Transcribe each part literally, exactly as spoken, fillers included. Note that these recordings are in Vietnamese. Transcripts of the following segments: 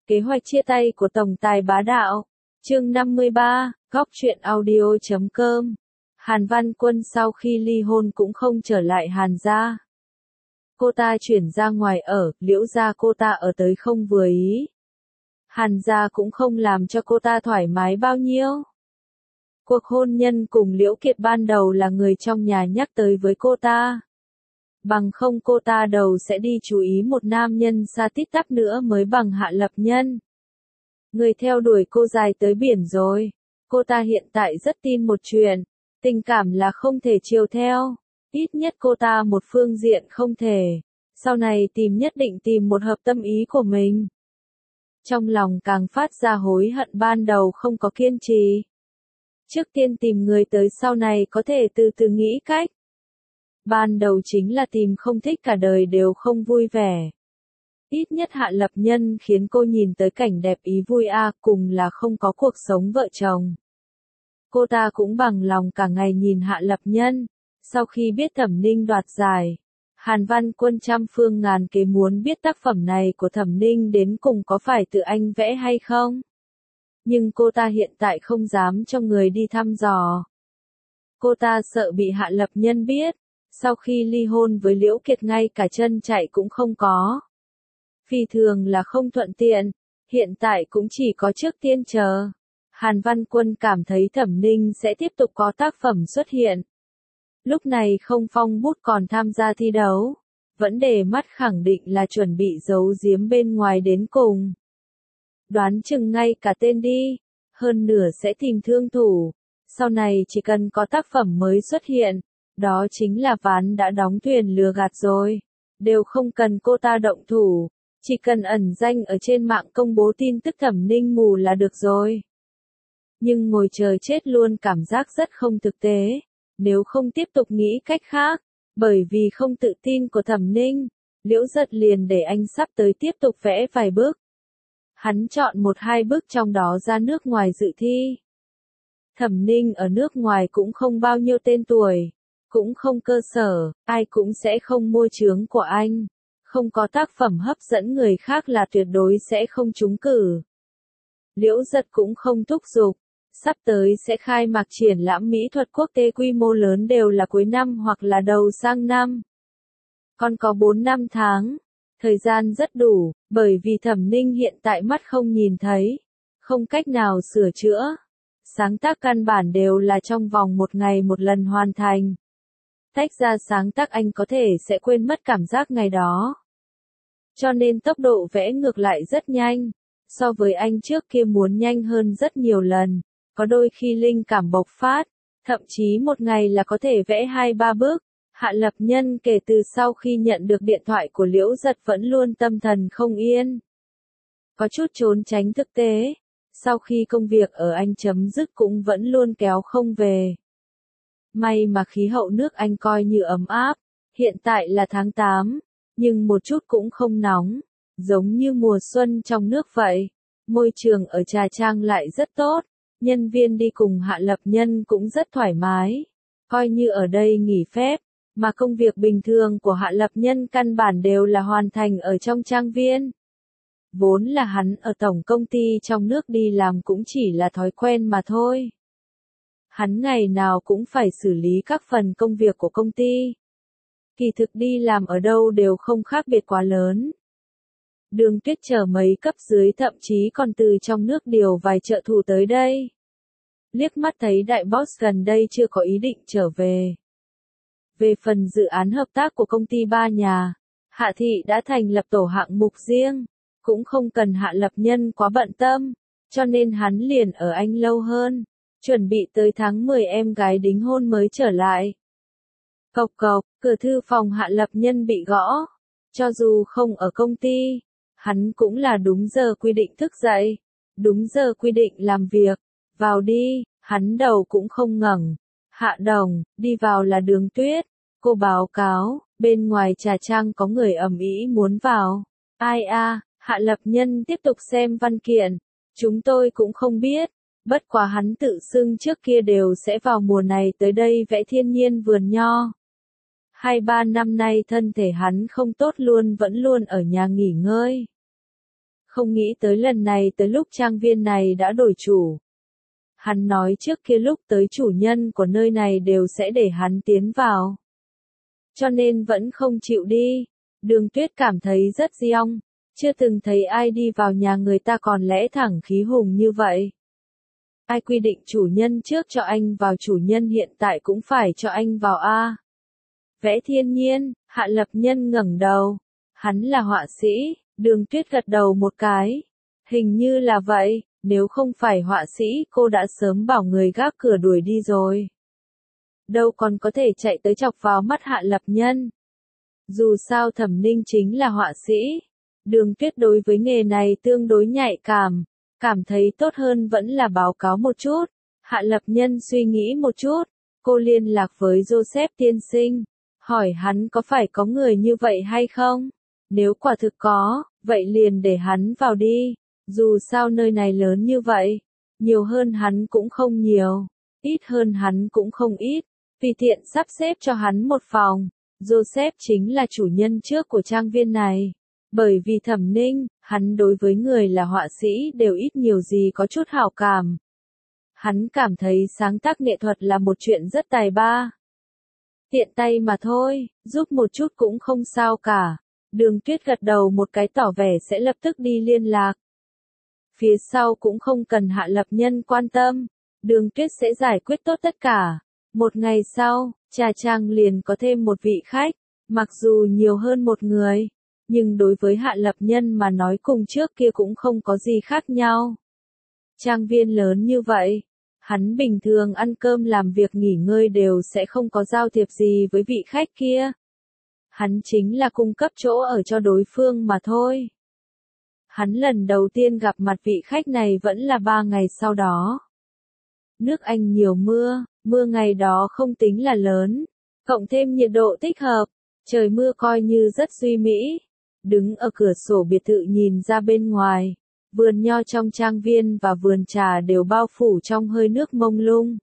Kế hoạch chia tay của tổng tài bá đạo. Chương năm mươi ba, góc truyện audio chấm com. Hàn Văn Quân sau khi ly hôn cũng không trở lại Hàn gia. Cô ta chuyển ra ngoài ở, Liễu gia cô ta ở tới không vừa ý. Hàn gia cũng không làm cho cô ta thoải mái bao nhiêu. Cuộc hôn nhân cùng Liễu Kiệt ban đầu là người trong nhà nhắc tới với cô ta. Bằng không cô ta đầu sẽ đi chú ý một nam nhân xa tít tắp nữa mới bằng Hạ Lập Nhân. Người theo đuổi cô dài tới biển rồi. Cô ta hiện tại rất tin một chuyện, tình cảm là không thể chiều theo. Ít nhất cô ta một phương diện không thể. Sau này tìm nhất định tìm một hợp tâm ý của mình. Trong lòng càng phát ra hối hận ban đầu không có kiên trì. Trước tiên tìm người tới sau này có thể từ từ nghĩ cách. Ban đầu chính là tìm không thích cả đời đều không vui vẻ. Ít nhất Hạ Lập Nhân khiến cô nhìn tới cảnh đẹp ý vui a à, cùng là không có cuộc sống vợ chồng. Cô ta cũng bằng lòng cả ngày nhìn Hạ Lập Nhân. Sau khi biết Thẩm Ninh đoạt giải, Hàn Văn Quân trăm phương ngàn kế muốn biết tác phẩm này của Thẩm Ninh đến cùng có phải tự anh vẽ hay không. Nhưng cô ta hiện tại không dám cho người đi thăm dò. Cô ta sợ bị Hạ Lập Nhân biết. Sau khi ly hôn với Liễu Kiệt ngay cả chân chạy cũng không có. Phi thường là không thuận tiện, hiện tại cũng chỉ có trước tiên chờ. Hàn Văn Quân cảm thấy Thẩm Ninh sẽ tiếp tục có tác phẩm xuất hiện. Lúc này không phong bút còn tham gia thi đấu, vẫn để mắt khẳng định là chuẩn bị giấu giếm bên ngoài đến cùng. Đoán chừng ngay cả tên đi, hơn nửa sẽ tìm thương thủ, sau này chỉ cần có tác phẩm mới xuất hiện. Đó chính là ván đã đóng thuyền lừa gạt rồi. Đều không cần cô ta động thủ. Chỉ cần ẩn danh ở trên mạng công bố tin tức Thẩm Ninh mù là được rồi. Nhưng ngồi chờ chết luôn cảm giác rất không thực tế. Nếu không tiếp tục nghĩ cách khác. Bởi vì không tự tin của Thẩm Ninh, Liễu Giật liền để anh sắp tới tiếp tục vẽ vài bước. Hắn chọn một hai bước trong đó ra nước ngoài dự thi. Thẩm Ninh ở nước ngoài cũng không bao nhiêu tên tuổi. Cũng không cơ sở, ai cũng sẽ không mua chướng của anh. Không có tác phẩm hấp dẫn người khác là tuyệt đối sẽ không trúng cử. Liễu Giật cũng không thúc giục. Sắp tới sẽ khai mạc triển lãm mỹ thuật quốc tế quy mô lớn đều là cuối năm hoặc là đầu sang năm. Còn có bốn năm tháng. Thời gian rất đủ, bởi vì Thẩm Ninh hiện tại mắt không nhìn thấy. Không cách nào sửa chữa. Sáng tác căn bản đều là trong vòng một ngày một lần hoàn thành. Tách ra sáng tác anh có thể sẽ quên mất cảm giác ngày đó. Cho nên tốc độ vẽ ngược lại rất nhanh. So với anh trước kia muốn nhanh hơn rất nhiều lần. Có đôi khi linh cảm bộc phát. Thậm chí một ngày là có thể vẽ hai ba bước. Hạ Lập Nhân kể từ sau khi nhận được điện thoại của Liễu Giật vẫn luôn tâm thần không yên. Có chút trốn tránh thực tế. Sau khi công việc ở Anh chấm dứt cũng vẫn luôn kéo không về. May mà khí hậu nước Anh coi như ấm áp, hiện tại là tháng tám, nhưng một chút cũng không nóng, giống như mùa xuân trong nước vậy. Môi trường ở Trà Trang lại rất tốt, nhân viên đi cùng Hạ Lập Nhân cũng rất thoải mái, coi như ở đây nghỉ phép, mà công việc bình thường của Hạ Lập Nhân căn bản đều là hoàn thành ở trong trang viên. Vốn là hắn ở tổng công ty trong nước đi làm cũng chỉ là thói quen mà thôi. Hắn ngày nào cũng phải xử lý các phần công việc của công ty. Kỳ thực đi làm ở đâu đều không khác biệt quá lớn. Đường Tuyết chờ mấy cấp dưới thậm chí còn từ trong nước điều vài trợ thủ tới đây. Liếc mắt thấy đại boss gần đây chưa có ý định trở về. Về phần dự án hợp tác của công ty ba nhà, Hạ Thị đã thành lập tổ hạng mục riêng, cũng không cần Hạ Lập Nhân quá bận tâm, cho nên hắn liền ở Anh lâu hơn. Chuẩn bị tới tháng mười em gái đính hôn mới trở lại. Cộc cộc, cửa thư phòng Hạ Lập Nhân bị gõ. Cho dù không ở công ty, hắn cũng là đúng giờ quy định thức dậy. Đúng giờ quy định làm việc. Vào đi, hắn đầu cũng không ngẩng. Hạ Đồng, đi vào là Đường Tuyết. Cô báo cáo, bên ngoài Trà Trang có người ầm ĩ muốn vào. Ai a? Hạ Lập Nhân tiếp tục xem văn kiện. Chúng tôi cũng không biết. Bất quá hắn tự xưng trước kia đều sẽ vào mùa này tới đây vẽ thiên nhiên vườn nho. Hai ba năm nay thân thể hắn không tốt luôn vẫn luôn ở nhà nghỉ ngơi. Không nghĩ tới lần này tới lúc trang viên này đã đổi chủ. Hắn nói trước kia lúc tới chủ nhân của nơi này đều sẽ để hắn tiến vào. Cho nên vẫn không chịu đi. Đường Tuyết cảm thấy rất giong, chưa từng thấy ai đi vào nhà người ta còn lẽ thẳng khí hùng như vậy. Ai quy định chủ nhân trước cho anh vào, chủ nhân hiện tại cũng phải cho anh vào a. Vẽ Thiên Nhiên, Hạ Lập Nhân ngẩng đầu. Hắn là họa sĩ, Đường Tuyết gật đầu một cái. Hình như là vậy, nếu không phải họa sĩ cô đã sớm bảo người gác cửa đuổi đi rồi. Đâu còn có thể chạy tới chọc vào mắt Hạ Lập Nhân. Dù sao Thẩm Ninh chính là họa sĩ. Đường Tuyết đối với nghề này tương đối nhạy cảm. Cảm thấy tốt hơn vẫn là báo cáo một chút. Hạ Lập Nhân suy nghĩ một chút. Cô liên lạc với Joseph tiên sinh. Hỏi hắn có phải có người như vậy hay không? Nếu quả thực có, vậy liền để hắn vào đi. Dù sao nơi này lớn như vậy. Nhiều hơn hắn cũng không nhiều. Ít hơn hắn cũng không ít. Vì tiện sắp xếp cho hắn một phòng. Joseph chính là chủ nhân trước của trang viên này. Bởi vì Thẩm Ninh, hắn đối với người là họa sĩ đều ít nhiều gì có chút hảo cảm. Hắn cảm thấy sáng tác nghệ thuật là một chuyện rất tài ba. Tiện tay mà thôi, giúp một chút cũng không sao cả. Đường Tuyết gật đầu một cái tỏ vẻ sẽ lập tức đi liên lạc. Phía sau cũng không cần Hạ Lập Nhân quan tâm. Đường Tuyết sẽ giải quyết tốt tất cả. Một ngày sau, trà trang liền có thêm một vị khách. Mặc dù nhiều hơn một người. Nhưng đối với Hạ Lập Nhân mà nói cùng trước kia cũng không có gì khác nhau. Trang viên lớn như vậy. Hắn bình thường ăn cơm làm việc nghỉ ngơi đều sẽ không có giao thiệp gì với vị khách kia. Hắn chính là cung cấp chỗ ở cho đối phương mà thôi. Hắn lần đầu tiên gặp mặt vị khách này vẫn là ba ngày sau đó. Nước Anh nhiều mưa, mưa ngày đó không tính là lớn. Cộng thêm nhiệt độ thích hợp, trời mưa coi như rất duy mỹ. Đứng ở cửa sổ biệt thự nhìn ra bên ngoài. Vườn nho trong trang viên và vườn trà đều bao phủ trong hơi nước mông lung.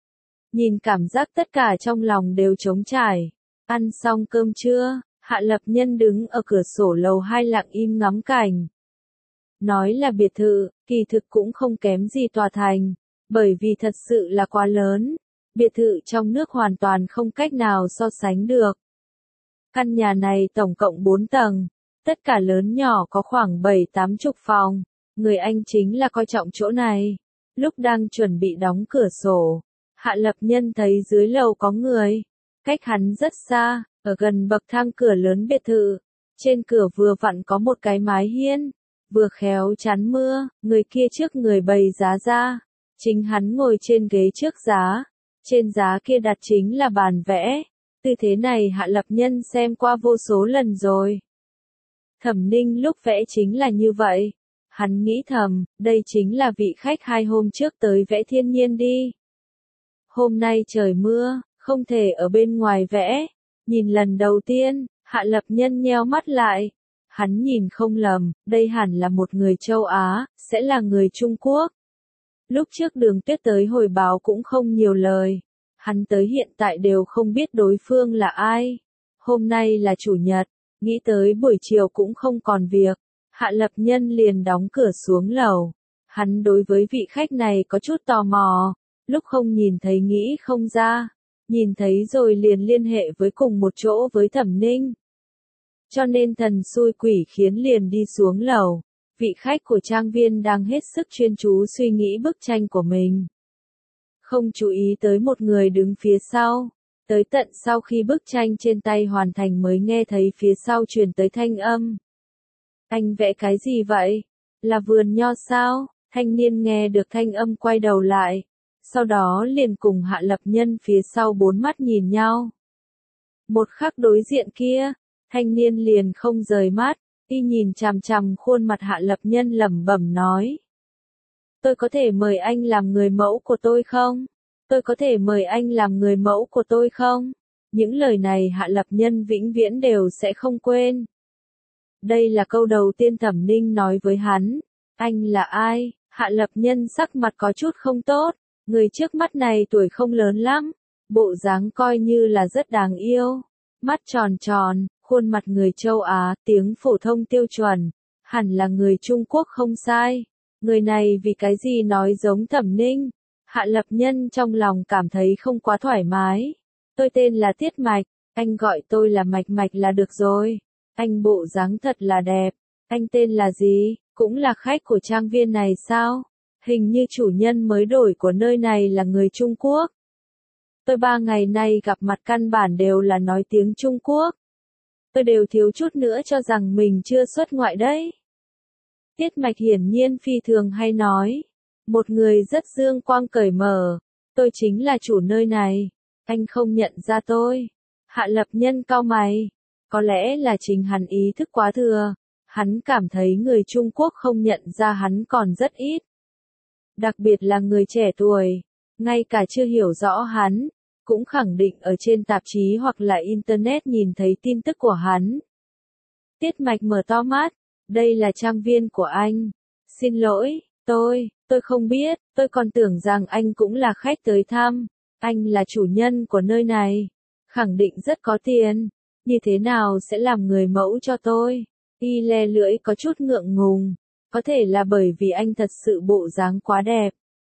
Nhìn cảm giác tất cả trong lòng đều trống trải. Ăn xong cơm trưa, Hạ Lập Nhân đứng ở cửa sổ lầu hai lặng im ngắm cảnh. Nói là biệt thự, kỳ thực cũng không kém gì tòa thành. Bởi vì thật sự là quá lớn. Biệt thự trong nước hoàn toàn không cách nào so sánh được. Căn nhà này tổng cộng bốn tầng. Tất cả lớn nhỏ có khoảng bảy tám chục phòng. Người Anh chính là coi trọng chỗ này. Lúc đang chuẩn bị đóng cửa sổ, Hạ Lập Nhân thấy dưới lầu có người. Cách hắn rất xa, ở gần bậc thang cửa lớn biệt thự. Trên cửa vừa vặn có một cái mái hiên. Vừa khéo chắn mưa, người kia trước người bày giá ra. Chính hắn ngồi trên ghế trước giá. Trên giá kia đặt chính là bàn vẽ. Tư thế này Hạ Lập Nhân xem qua vô số lần rồi. Thẩm Ninh lúc vẽ chính là như vậy. Hắn nghĩ thầm, đây chính là vị khách hai hôm trước tới vẽ Thiên Nhiên đi. Hôm nay trời mưa, không thể ở bên ngoài vẽ. Nhìn lần đầu tiên, Hạ Lập Nhân nheo mắt lại. Hắn nhìn không lầm, đây hẳn là một người châu Á, sẽ là người Trung Quốc. Lúc trước Đường Tuyết tới hồi báo cũng không nhiều lời. Hắn tới hiện tại đều không biết đối phương là ai. Hôm nay là chủ nhật, nghĩ tới buổi chiều cũng không còn việc. Hạ Lập Nhân liền đóng cửa xuống lầu. Hắn đối với vị khách này có chút tò mò. Lúc không nhìn thấy nghĩ không ra. Nhìn thấy rồi liền liên hệ với cùng một chỗ với Thẩm Ninh. Cho nên thần xui quỷ khiến liền đi xuống lầu. Vị khách của trang viên đang hết sức chuyên chú suy nghĩ bức tranh của mình. Không chú ý tới một người đứng phía sau. Tới tận sau khi bức tranh trên tay hoàn thành mới nghe thấy phía sau truyền tới thanh âm. Anh vẽ cái gì vậy? Là vườn nho sao? Thanh niên nghe được thanh âm quay đầu lại. Sau đó liền cùng Hạ Lập Nhân phía sau bốn mắt nhìn nhau. Một khắc đối diện kia, thanh niên liền không rời mắt, y nhìn chằm chằm khuôn mặt Hạ Lập Nhân lẩm bẩm nói. Tôi có thể mời anh làm người mẫu của tôi không? Tôi có thể mời anh làm người mẫu của tôi không? Những lời này Hạ Lập Nhân vĩnh viễn đều sẽ không quên. Đây là câu đầu tiên Thẩm Ninh nói với hắn. Anh là ai? Hạ Lập Nhân sắc mặt có chút không tốt. Người trước mắt này tuổi không lớn lắm. Bộ dáng coi như là rất đáng yêu. Mắt tròn tròn, khuôn mặt người châu Á, tiếng phổ thông tiêu chuẩn. Hẳn là người Trung Quốc không sai. Người này vì cái gì nói giống Thẩm Ninh? Hạ Lập Nhân trong lòng cảm thấy không quá thoải mái. Tôi tên là Tiết Mạch, anh gọi tôi là Mạch Mạch là được rồi. Anh bộ dáng thật là đẹp. Anh tên là gì? Cũng là khách của trang viên này sao? Hình như chủ nhân mới đổi của nơi này là người Trung Quốc. Tôi ba ngày nay gặp mặt căn bản đều là nói tiếng Trung Quốc. Tôi đều thiếu chút nữa cho rằng mình chưa xuất ngoại đấy. Tiết Mạch hiển nhiên phi thường hay nói. Một người rất dương quang cởi mở. Tôi chính là chủ nơi này. Anh không nhận ra tôi. Hạ Lập Nhân cau mày. Có lẽ là chính hắn ý thức quá thừa. Hắn cảm thấy người Trung Quốc không nhận ra hắn còn rất ít. Đặc biệt là người trẻ tuổi. Ngay cả chưa hiểu rõ hắn. Cũng khẳng định ở trên tạp chí hoặc là Internet nhìn thấy tin tức của hắn. Tiết Mạch mở to mắt. Đây là trang viên của anh. Xin lỗi, tôi, tôi không biết, tôi còn tưởng rằng anh cũng là khách tới thăm. Anh là chủ nhân của nơi này. Khẳng định rất có tiền. Như thế nào sẽ làm người mẫu cho tôi? Y le lưỡi có chút ngượng ngùng. Có thể là bởi vì anh thật sự bộ dáng quá đẹp.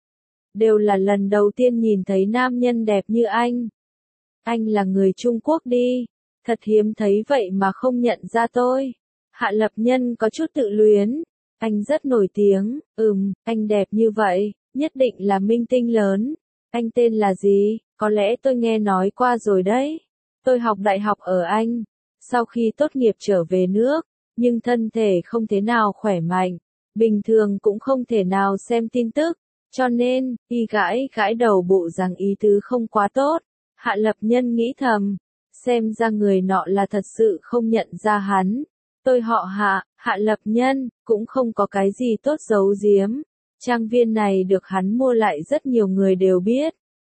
Đều là lần đầu tiên nhìn thấy nam nhân đẹp như anh. Anh là người Trung Quốc đi. Thật hiếm thấy vậy mà không nhận ra tôi. Hạ Lập Nhân có chút tự luyến. Anh rất nổi tiếng. Ừm, anh đẹp như vậy. Nhất định là minh tinh lớn. Anh tên là gì? Có lẽ tôi nghe nói qua rồi đấy. Tôi học đại học ở Anh. Sau khi tốt nghiệp trở về nước. Nhưng thân thể không thế nào khỏe mạnh. Bình thường cũng không thể nào xem tin tức. Cho nên, y gãi gãi đầu bộ dáng ý tứ không quá tốt. Hạ Lập Nhân nghĩ thầm. Xem ra người nọ là thật sự không nhận ra hắn. Tôi họ Hạ, Hạ Lập Nhân, cũng không có cái gì tốt giấu giếm. Trang viên này được hắn mua lại rất nhiều người đều biết.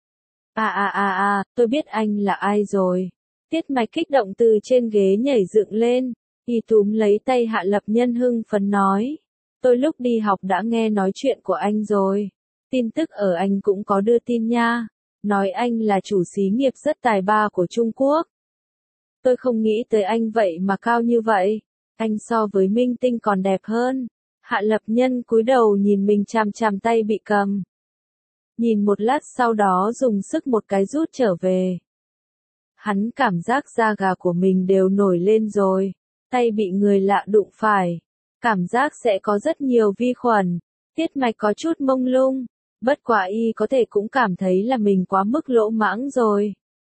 À à à à, tôi biết anh là ai rồi. Tiết Mạch kích động từ trên ghế nhảy dựng lên. Y túm lấy tay Hạ Lập Nhân hưng phấn nói. Tôi lúc đi học đã nghe nói chuyện của anh rồi. Tin tức ở Anh cũng có đưa tin nha. Nói anh là chủ xí nghiệp rất tài ba của Trung Quốc. Tôi không nghĩ tới anh vậy mà cao như vậy. Anh so với minh tinh còn đẹp hơn. Hạ Lập Nhân cúi đầu nhìn mình chằm chằm tay bị cầm. Nhìn một lát sau đó dùng sức một cái rút trở về. Hắn cảm giác da gà của mình đều nổi lên rồi. Tay bị người lạ đụng phải. Cảm giác sẽ có rất nhiều vi khuẩn. Tiết Mạch có chút mông lung. Bất quả y có thể cũng cảm thấy là mình quá mức lỗ mãng rồi.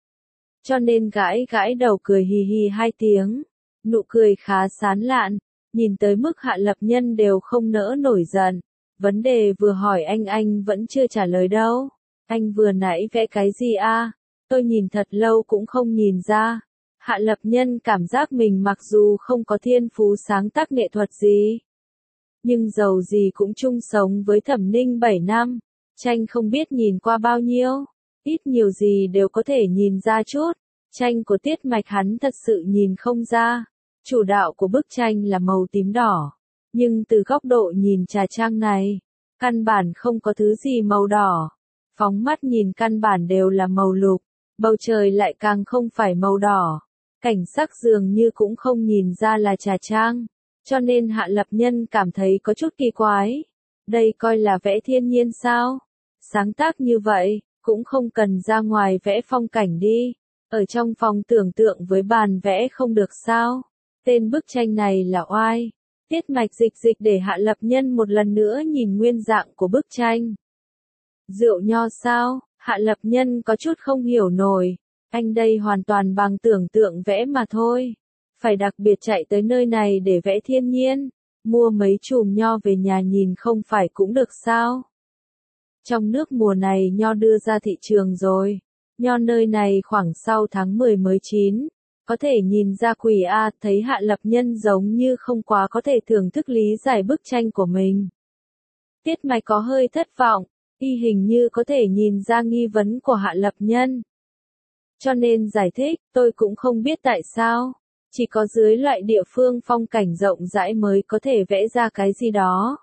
Cho nên gãi gãi đầu cười hì hì hai tiếng. Nụ cười khá sán lạn. Nhìn tới mức Hạ Lập Nhân đều không nỡ nổi giận. Vấn đề vừa hỏi anh anh vẫn chưa trả lời đâu. Anh vừa nãy vẽ cái gì a? Tôi nhìn thật lâu cũng không nhìn ra. Hạ Lập Nhân cảm giác mình mặc dù không có thiên phú sáng tác nghệ thuật gì. Nhưng dầu gì cũng chung sống với Thẩm Ninh bảy năm. Tranh không biết nhìn qua bao nhiêu. Ít nhiều gì đều có thể nhìn ra chút. Tranh của Tiết Mạch hắn thật sự nhìn không ra. Chủ đạo của bức tranh là màu tím đỏ. Nhưng từ góc độ nhìn trà trang này, căn bản không có thứ gì màu đỏ. Phóng mắt nhìn căn bản đều là màu lục. Bầu trời lại càng không phải màu đỏ. Cảnh sắc dường như cũng không nhìn ra là trà trang. Cho nên Hạ Lập Nhân cảm thấy có chút kỳ quái. Đây coi là vẽ thiên nhiên sao? Sáng tác như vậy, cũng không cần ra ngoài vẽ phong cảnh đi. Ở trong phòng tưởng tượng với bàn vẽ không được sao? Tên bức tranh này là oai. Tiết Mạch dịch dịch để Hạ Lập Nhân một lần nữa nhìn nguyên dạng của bức tranh. Rượu nho sao? Hạ Lập Nhân có chút không hiểu nổi. Anh đây hoàn toàn bằng tưởng tượng vẽ mà thôi. Phải đặc biệt chạy tới nơi này để vẽ thiên nhiên. Mua mấy chùm nho về nhà nhìn không phải cũng được sao? Trong nước mùa này nho đưa ra thị trường rồi. Nho nơi này khoảng sau tháng mười mới chín. Có thể nhìn ra quỷ A, thấy Hạ Lập Nhân giống như không quá có thể thưởng thức lý giải bức tranh của mình. Tiết Mạch có hơi thất vọng, y hình như có thể nhìn ra nghi vấn của Hạ Lập Nhân. Cho nên giải thích, tôi cũng không biết tại sao. Chỉ có dưới loại địa phương phong cảnh rộng rãi mới có thể vẽ ra cái gì đó.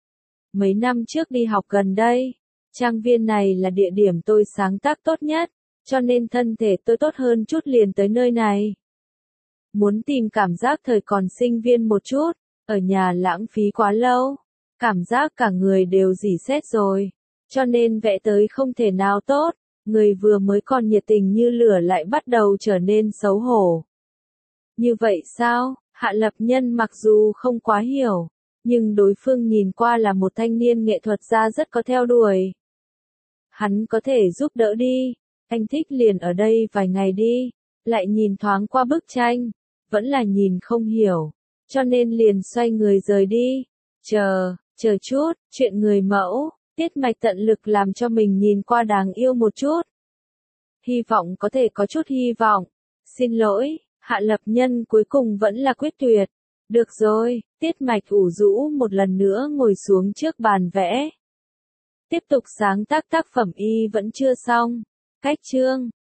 Mấy năm trước đi học gần đây, trang viên này là địa điểm tôi sáng tác tốt nhất, cho nên thân thể tôi tốt hơn chút liền tới nơi này. Muốn tìm cảm giác thời còn sinh viên một chút, ở nhà lãng phí quá lâu, cảm giác cả người đều rỉ sét rồi, cho nên vẽ tới không thể nào tốt, người vừa mới còn nhiệt tình như lửa lại bắt đầu trở nên xấu hổ. Như vậy sao? Hạ Lập Nhân mặc dù không quá hiểu, nhưng đối phương nhìn qua là một thanh niên nghệ thuật gia rất có theo đuổi. Hắn có thể giúp đỡ đi, anh thích liền ở đây vài ngày đi, lại nhìn thoáng qua bức tranh, vẫn là nhìn không hiểu, cho nên liền xoay người rời đi. Chờ, chờ chút, chuyện người mẫu, Tiết Mạch tận lực làm cho mình nhìn qua đáng yêu một chút. Hy vọng có thể có chút hy vọng. Xin lỗi, Hạ Lập Nhân cuối cùng vẫn là quyết tuyệt. Được rồi, Tiết Mạch ủ rũ một lần nữa ngồi xuống trước bàn vẽ. Tiếp tục sáng tác tác phẩm y vẫn chưa xong. Cách chương